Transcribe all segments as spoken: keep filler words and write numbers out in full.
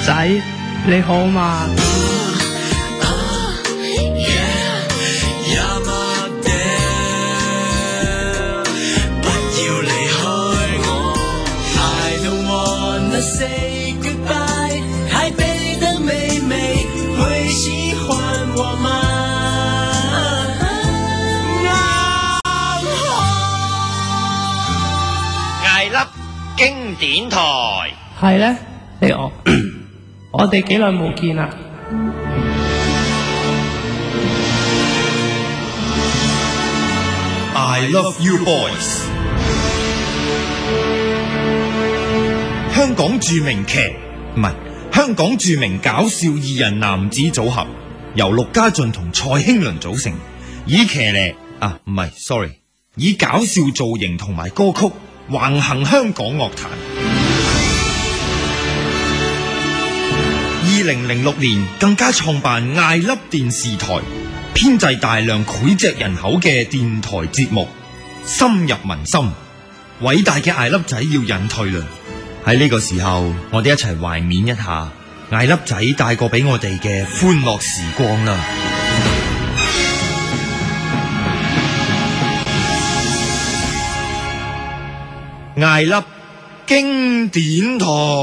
仔，你好嘛？ Say goodbye， 台北的妹妹會喜歡我嗎？ 艾粒經典台係咧，你我我哋幾耐冇見啦？ I love you boys。香港著名劇唔係香港著名搞笑二人男子組合，由陸家俊同蔡興倫組成，以騎呢啊唔係 sorry， 以搞笑造型同埋歌曲橫行香港樂壇。二零零六年更加創辦艾粒電視台，編製大量膾炙人口嘅電台節目，深入民心。偉大嘅艾粒仔要隱退啦！喺呢個時候，我哋一齊懷緬一下艾粒仔帶過俾我哋嘅歡樂時光啦！艾粒經典台。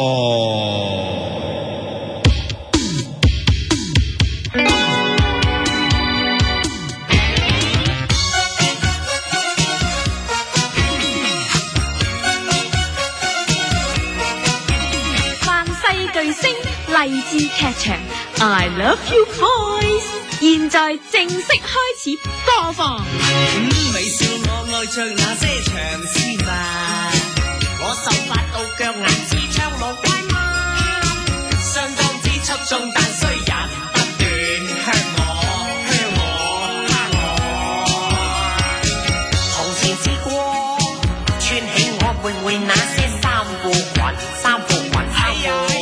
勵志劇場 I Love You Boys 現在正式開始播放。 嗯，微笑我愛着那些長絲襪，我秀髮到腳眼只唱無關嗎？相當之出眾，但雖然不斷向我向我蝦我。從前試過穿起我背背那些衫褲裙衫褲裙衫褲。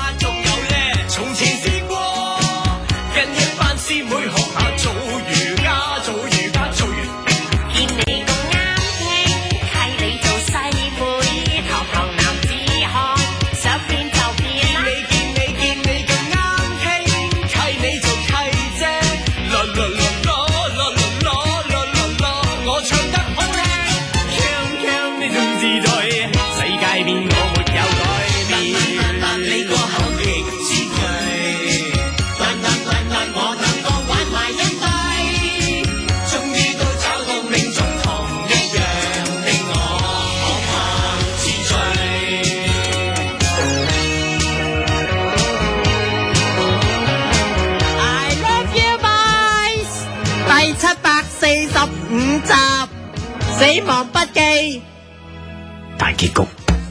死亡筆記大結局。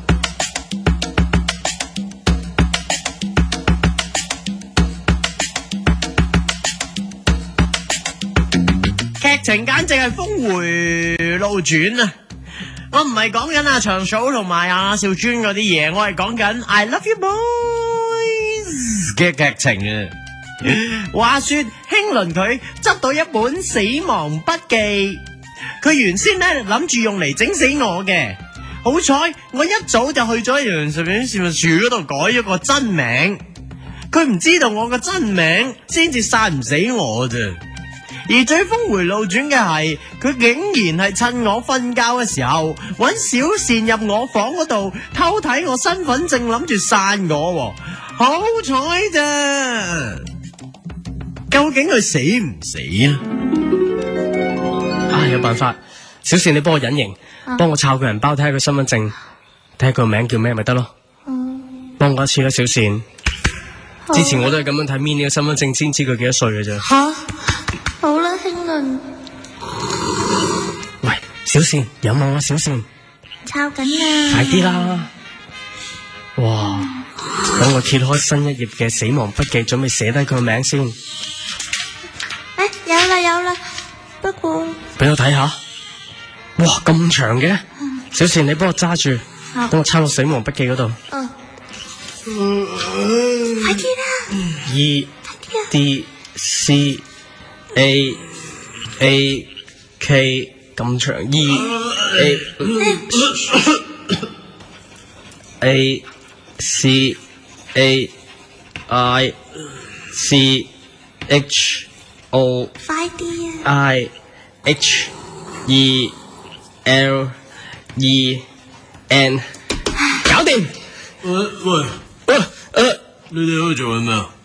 劇情簡直係峰回路轉啊！我唔係講緊阿長嫂同埋阿兆尊嗰啲嘢，我係講緊 I Love You Boys 嘅劇情啊！話說興倫佢執到一本死亡筆記。佢原先咧諗住用嚟整死我嘅，好彩我一早就去咗陽實院事務處嗰度改咗個真名，佢唔知道我個真名先至殺唔死我啫。而最峰回路轉嘅係，佢竟然係趁我瞓覺嘅時候，搵小倩入我房嗰度偷睇我身份證，諗住殺我，好彩咋？究竟佢死唔死呢？ 啊，有辦法，小倩你幫我隱形，幫、啊、我抄個人包睇下佢身份證，睇下佢個名叫咩咪得咯。幫、嗯、我一次啦，小倩。之前我都係咁樣睇 Minnie 嘅身份證先知佢幾多歲嘅啫。 吓，好啦，興倫。 喂，小倩，有冇啊？小倩， 抄緊啊！ 快啲啦！哇，等我揭開新一頁嘅死亡筆記，準備寫低佢個名先。 誒、欸，有啦有啦，不過俾我睇下。哇，咁長嘅，嗯、小倩你幫我揸住，等、哦、我抄落死亡筆記嗰度。 哦，嗯、快啲啦 ！E D C A A K 咁長 ，E A A C A I C H O 快啲啊 I H E L E N 搞掂。 喂喂， 喂誒， 你哋喺度做緊咩啊？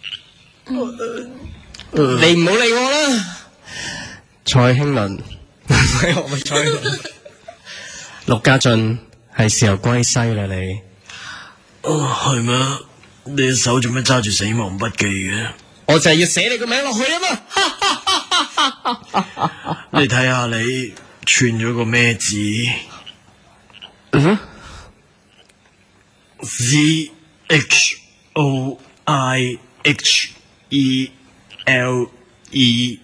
你唔好理我啦。蔡興倫，我咪蔡興倫。陸家俊，係時候歸西啦你。 哦，係咩？你隻手做咩揸住死亡筆記嘅？ 我就係要寫你個名落去啊嘛。 你睇下你串咗個咩字？ 嗯 Z H O I H E L E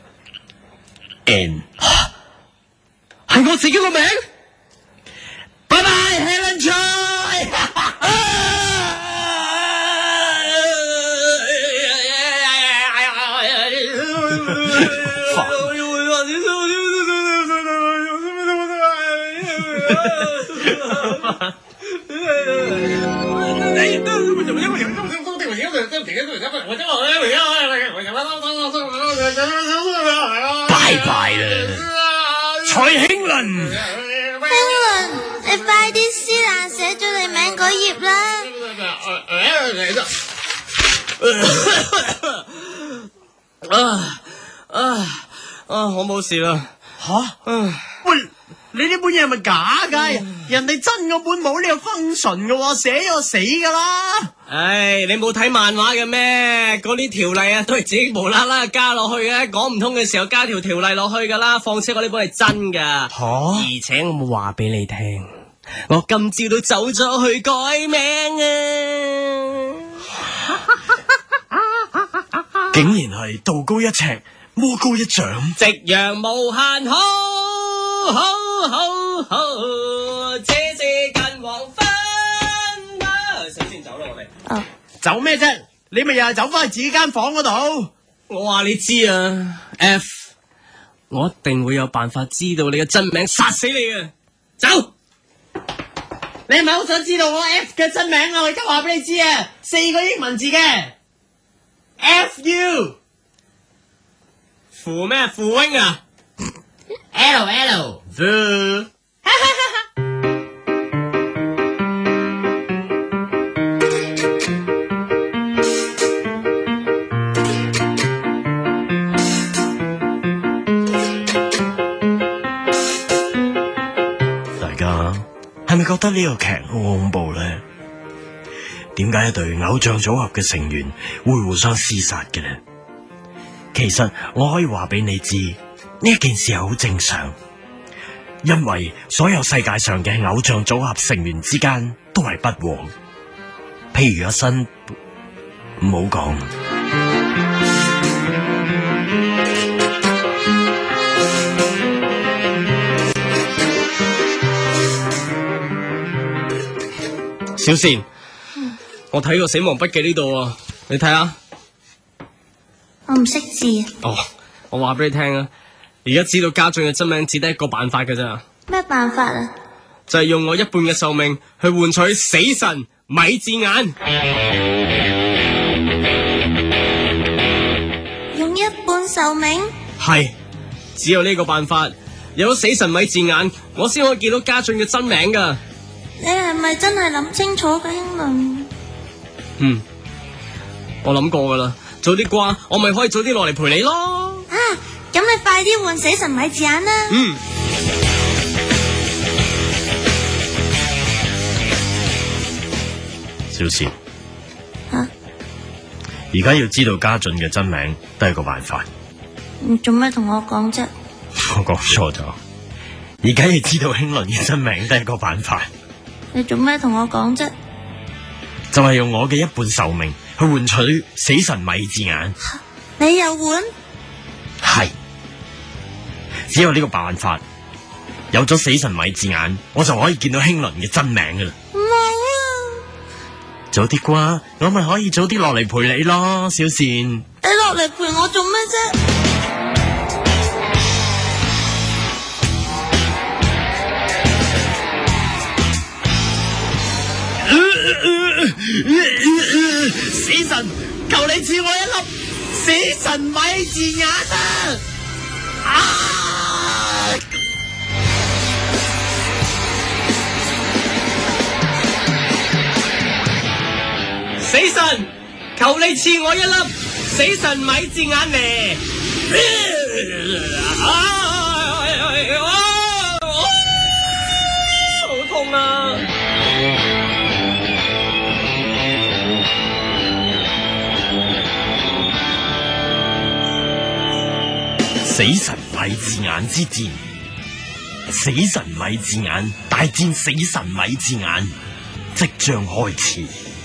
N 係我自己個名。 拜拜 Helen Choi 拜拜啦，蔡興倫。 興倫，你快啲撕爛寫咗你名嗰頁啦！ 啊啊啊！我冇事啦。 吓？喂，你呢本嘢係咪假噶？人哋真嗰本冇呢個 function 噶，寫咗死噶啦！ 唉，你冇睇漫畫嘅咩？嗰啲條例啊，都係自己無啦啦加落去嘅，講唔通嘅時候加條條例落去噶啦。況且我呢本係真噶， 吓？ 而且我冇話俾你聽，我今朝都走咗去改名啊！ 竟然係道高一尺，魔高一丈， 夕陽無限好，好好好，這是近黃昏啊！首先走啦，我哋。 哦， 走咩啫？你咪又係走翻去自己間房嗰度？ 我話你知啊 ，F， 我一定會有辦法知道你嘅真名，殺死你嘅。走！ 你係咪好想知道我 F 嘅真名啊？我而家話俾你知啊，四個英文字嘅 F U 符咩？符 wing 啊 L L V。大家係咪覺得呢個劇好恐怖咧？點解一對偶像組合嘅成員會互相廝殺嘅呢？其實我可以話俾你知，呢一件事係好正常，因為所有世界上嘅偶像組合成員之間都係不和。譬如阿新，唔好講。 小倩，嗯、我睇過死亡筆記呢度啊，你睇下。 我唔識字。 哦，我話俾你聽啊，而家知道家俊嘅真名只得一個辦法㗎咋。咩辦法啊？ 就係用我一半嘅壽命去換取死神米字眼。 用一半壽命？ 係，只有呢個辦法，有咗死神米字眼，我先可以見到家俊嘅真名噶。 你係咪真係諗清楚嘅，興倫？ 嗯，我諗過噶啦，早啲瓜，我咪可以早啲落嚟陪你咯。 啊，咁你快啲換死神米字眼啦。 嗯。 小倩， 吓， 而家要知道家俊嘅真名都係個辦法。 你做咩同我講啫？ 我講錯咗，而家要知道興倫嘅真名都係個辦法。 你做咩同我講啫？ 就係用我嘅一半壽命去換取死神米字眼。 你又換？ 係，只有呢個辦法，有咗死神米字眼，我就可以見到興倫嘅真名噶啦。 冇啊！ 早啲啩，我咪可以早啲落嚟陪你咯，小倩。 你落嚟陪我做咩啫？ 死神，求你賜我一粒死神米字眼啊！啊！ 死神，求你賜我一粒死神米字眼嚟！啊！好痛啊！ 死神米字眼之戰，死神米字眼大戰死神米字眼即將開始。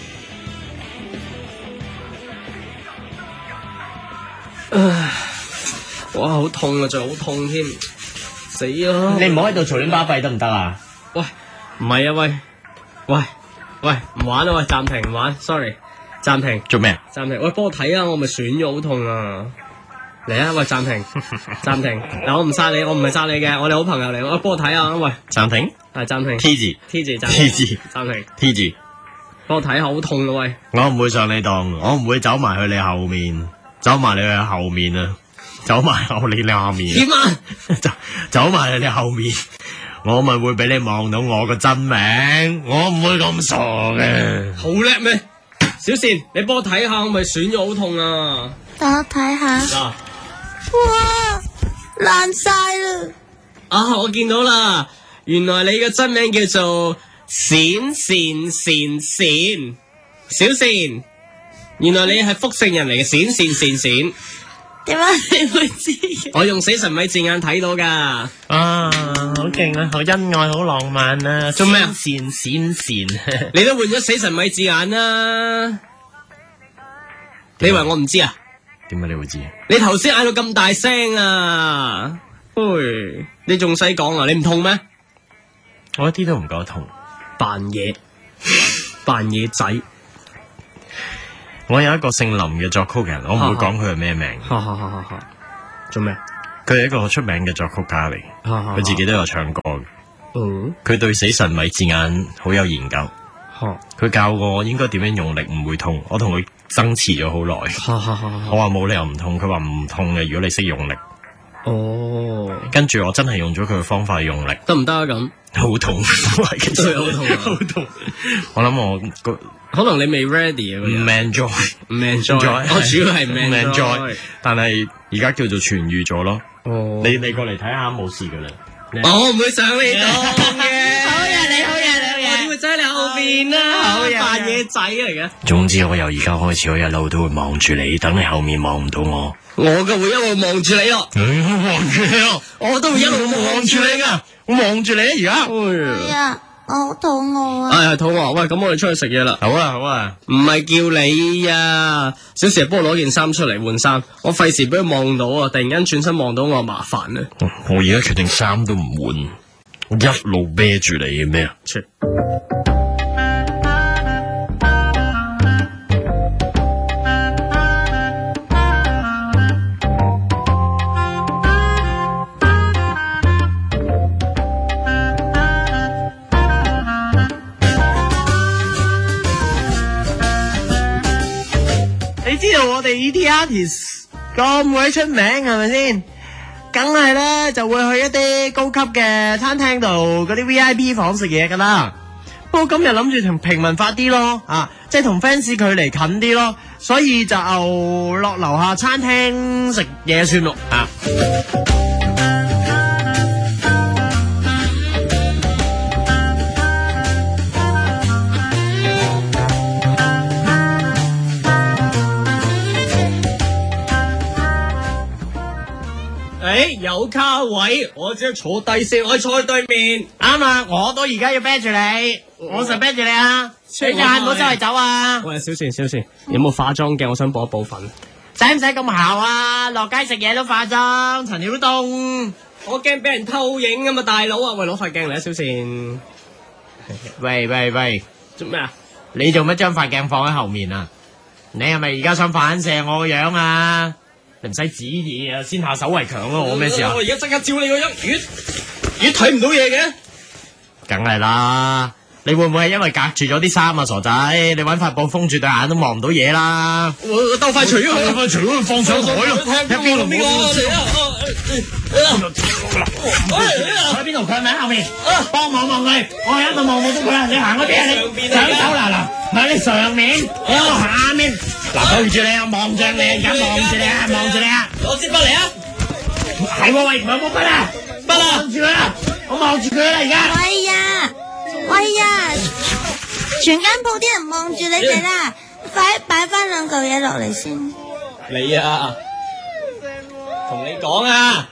唉，哇，好痛啊，仲好痛添，死啊！ 你唔好喺度嘈亂巴閉得唔得啊？ 喂，唔係啊，喂，喂，喂，唔玩啦，喂，暫停，唔玩 ，sorry， 暫停。 做咩啊？ 暫停，喂，幫我睇啊，我咪損咗，好痛啊！嚟啊，喂，暫停，暫停。嗱，我唔殺你，我唔係殺你嘅，我哋好朋友嚟，我幫我睇啊，喂。 暫停。 係暫停。 T 字。 T 字暫停。 T 字。 暫停。 T 字。 幫我睇下，好痛咯，喂。 我唔會上你當，我唔會走埋去你後面，走埋你去後面啊，走埋後你你後面。 點啊？ 走走埋你後面，我咪會俾你望到我個真名，我唔會咁傻嘅。 好叻咩？小善，你幫我睇下，我咪損咗，好痛啊！ 等我睇下。 嗱。 哇，爛晒啦！ 啊，我見到啦，原來你嘅真名叫做閃閃閃閃小善，原來你係福聖人嚟嘅，閃閃閃閃。 點解你會知？ 我用死神米字眼睇到噶。 啊，好勁啊，好恩愛，好浪漫啊！ 做咩啊？ 閃閃閃， 你都換咗死神米字眼啦？你以為我唔知啊？ 點解你會知？ 你頭先嗌到咁大聲啊！喂，你仲使講啊？你唔痛咩？ 我一啲都唔覺得痛。 扮嘢，扮嘢仔。 我有一個姓林嘅作曲人，我唔會講佢係咩名。 哈哈哈哈哈！做咩？ 佢係一個好出名嘅作曲家嚟，佢自己都有唱歌嘅。 嗯， 佢對死神米字眼好有研究。佢教過我應該點樣用力唔會痛，我同佢爭持咗好耐。我話冇理由唔痛，佢話唔痛嘅，如果你識用力。 哦， 跟住我真係用咗佢嘅方法去用力， 得唔得啊？咁好痛，都係都係好痛， 好痛。我諗我個可能你未 ready 啊， 唔 enjoy， 唔 enjoy，我主要係唔 enjoy，但係而家叫做痊愈咗咯。 哦， 你你過嚟睇下冇事噶啦。 我唔會上你當嘅。 好嘢，你好嘢，你好嘢。 我點會擠你後邊啊？ 好嘢， 扮嘢仔嚟嘅。 總之我由而家開始，我一路都會望住你，等你後面望唔到我。 我嘅會一路望住你咯。 你望住你咯， 我都會一路望住你噶。 我望住你啊！而家。 係啊，我好肚餓啊。 哎呀，肚餓。喂，咁我哋出去食嘢啦。 好啊，好啊。 唔係叫你呀，小時幫我攞件衫出嚟換衫，我費事俾佢望到啊！突然間轉身望到我，麻煩啊！ 我而家決定衫都唔換，我一路孭住你嘅咩啊？你知道我哋 E T artist 咁鬼出名係咪先？梗係咧就會去一啲高級嘅餐廳度嗰啲 V I P 房食嘢噶啦。不過今日諗住同平民發啲咯，啊，即係同 fans 距離近啲咯，所以就落樓下餐廳食嘢算咯，啊。 誒，有卡位，我只係坐低先，我坐喺對面。 啱啊，我都而家要啤住你，我實啤住你啊！你隻眼唔好周圍走啊！ 喂，小善小善，有冇化妝鏡？我想補一補粉。 使唔使咁姣啊？落街食嘢都化妝，陳曉東。 我驚俾人偷影啊嘛，大佬啊！喂，攞塊鏡嚟啊，小善。 喂喂喂， 做咩啊？ 你做乜將塊鏡放喺後面啊？你係咪而家想反射我個樣啊？你唔使指意啊，先下手為強咯！我咩事啊？ 我而家即刻照你個樣，越越睇唔到嘢嘅。 梗係啦， 你會唔會係因為隔住咗啲衫啊，傻仔？你揾塊布封住對眼都望唔到嘢啦。 我我兜快除咗佢， 快除咗佢放上海咯。 睇邊個邊個嚟啊？ 喺邊度？佢係咪喺後面？幫我望佢，我喺度望冇到佢啊！你行嗰邊啊？你上手嗱嗱，喺你上面，我喺我下面。嗱，對住你啊，望住你，而家望住你啊，望住你啊！ 攞支筆嚟啊！ 係喎，喂，唔係冇筆啊！筆啊！望住佢啊！我望住佢啦，而家。 喂呀，喂呀，全間鋪啲人望住你哋啦，快擺翻兩嚿嘢落嚟先。 你啊，同你講啊！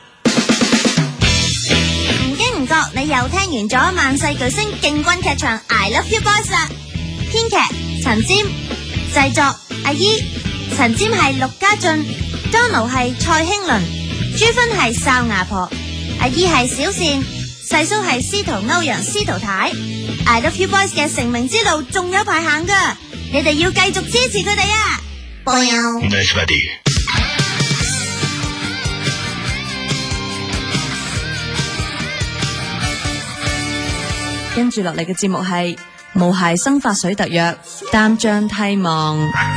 唔經唔覺，你又聽完咗萬世巨星勁軍劇場 I Love You Boys 啦。編劇陳占，製作阿姨。陳占係陸家俊 ，Donald 係蔡興倫，朱芬係哨牙婆，阿姨係小善，細叔係司徒歐陽司徒太。I Love You Boys 嘅成名之路仲有排行噶，你哋要繼續支持佢哋啊！加油！ 跟住落嚟嘅節目係無鞋生髮水特約，擔張梯望。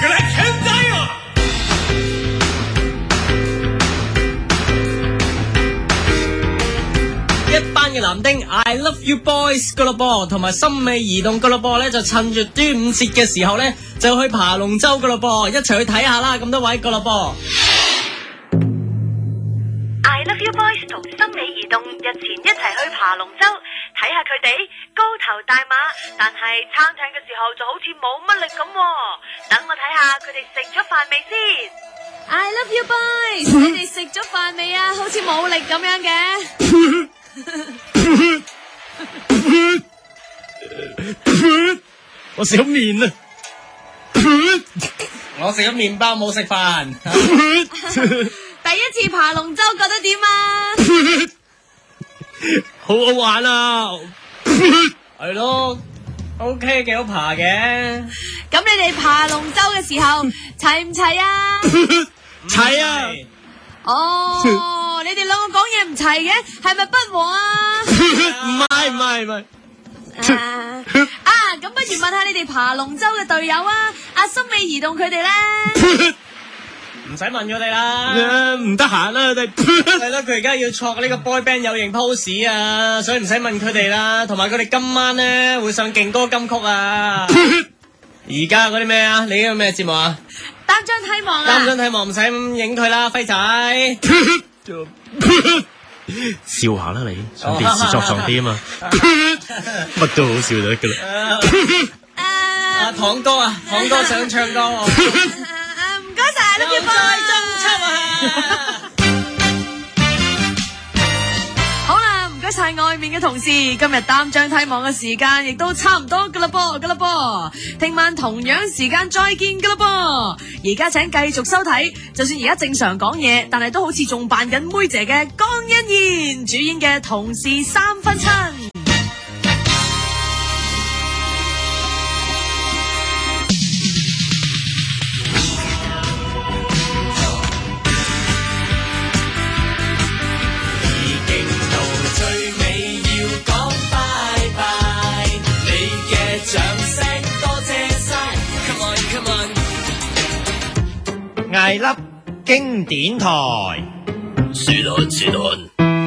一班嘅男丁 I Love You Boys 噶咯噃，同埋心尾移動噶咯噃咧，就趁住端午節嘅時候咧，就去爬龍舟噶咯噃，一齊去睇下啦！咁多位噶咯噃。 I Love You Boys 同心尾移動日前一齊去爬龍舟，睇下佢哋高頭大馬，但係撐艇嘅時候就好似冇乜力咁。等我睇下佢哋食咗飯未先。 I Love You Boys， 你哋食咗飯未啊？好似冇力咁樣嘅。 我食咗麵啊！ 我食咗麵包冇食飯。 第一次爬龍舟覺得點啊？ 好好玩啊！ 係咯，OK，幾好爬嘅。 咁你哋爬龍舟嘅時候齊唔齊啊？ 齊啊！ 哦，你哋兩個講嘢唔齊嘅，係咪不和啊？ 唔係唔係唔係。 啊，咁不如問下你哋爬龍舟嘅隊友啊，阿心美移動佢哋咧。 唔使問佢哋啦， 唔得閒啦，佢哋係咯，佢而家要錯呢個 boy band 有型 pose 啊，所以唔使問佢哋啦。同埋佢哋今晚咧會上勁歌金曲啊。而家嗰啲咩啊？你呢個咩節目啊？ 擔張梯望啊！ 擔張梯望唔使咁影佢啦，輝仔。 笑下啦你，上電視作狀啲啊嘛，乜都好笑就得噶啦。 阿堂哥啊，堂哥想唱歌喎。 唔該晒，呢邊再中秋啊！ 好啦，唔該晒外面嘅同事，今日擔張梯望嘅時間亦都差唔多噶啦噃，噶啦噃，聽晚同樣時間再見噶啦噃。而家請繼續收睇，就算而家正常講嘢，但係都好似仲扮緊妹姐嘅江欣燕主演嘅《同事三分親》。 艾粒經典台， 是但是但。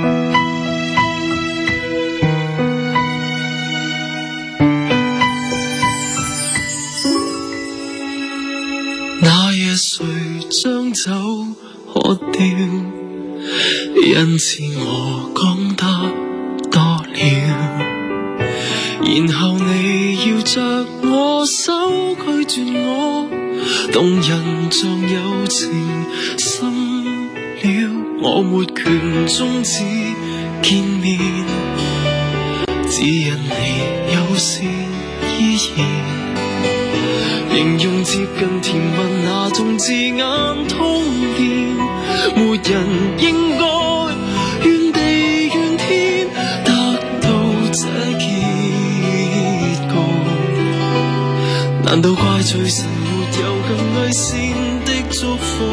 那夜誰將酒喝掉？因此我講得多了，然後你要着我手拒絕我。動人像有情深了，我沒權終止見面，只因你友善依然，形容接近甜蜜那種字眼通電，沒人應該怨地怨天得到這結局，難道怪罪神有更偽善的祝福？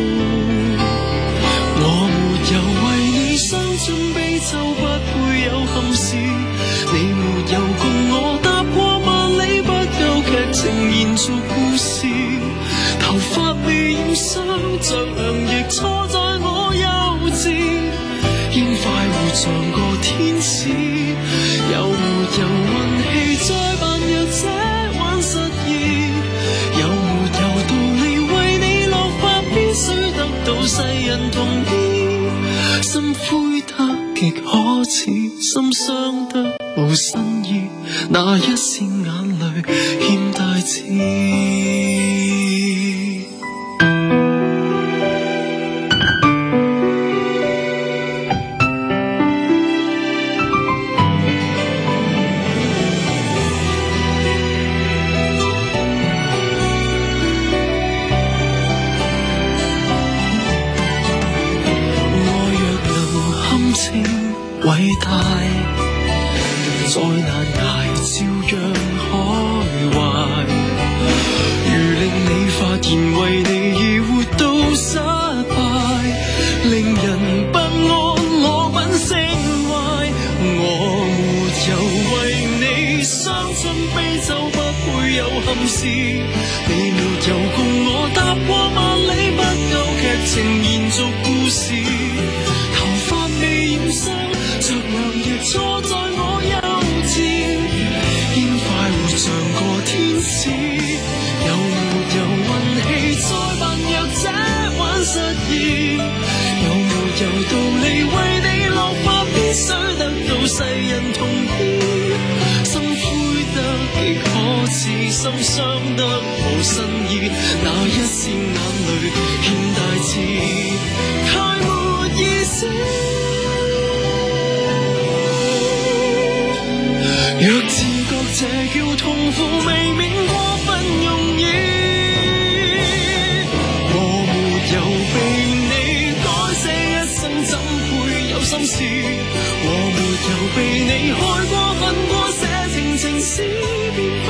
我沒有為你傷春悲秋，不會有憾事，你沒有共我踏過頭髮未染霜，着涼亦錯在我幼稚，應快活像個天使，有沒有運氣再扮弱者玩失意，有沒有道理為你落髮必須得到世人同意，心灰得極可恥，心傷得無新意，那一線眼淚欠大志。偉大，再難捱照樣開懷，如令你發現為你而活到失敗，令人不安我品性壞，我沒有為你傷春悲秋，不會有憾事，你沒有共我踏過萬里，不夠劇情延續故事，頭髮未染霜，着涼亦錯在我幼稚，應快活像個天使，有沒有運氣再扮弱者玩失意，有沒有道理為你落髮必須得到世人同意，心灰得極可恥，心傷得無新意，那一線眼淚欠大志，太沒意思。若自覺這叫痛苦，未免過分容易。我沒有被你改寫一生，怎會有心事？我沒有被你害過、恨過，寫情情詩，便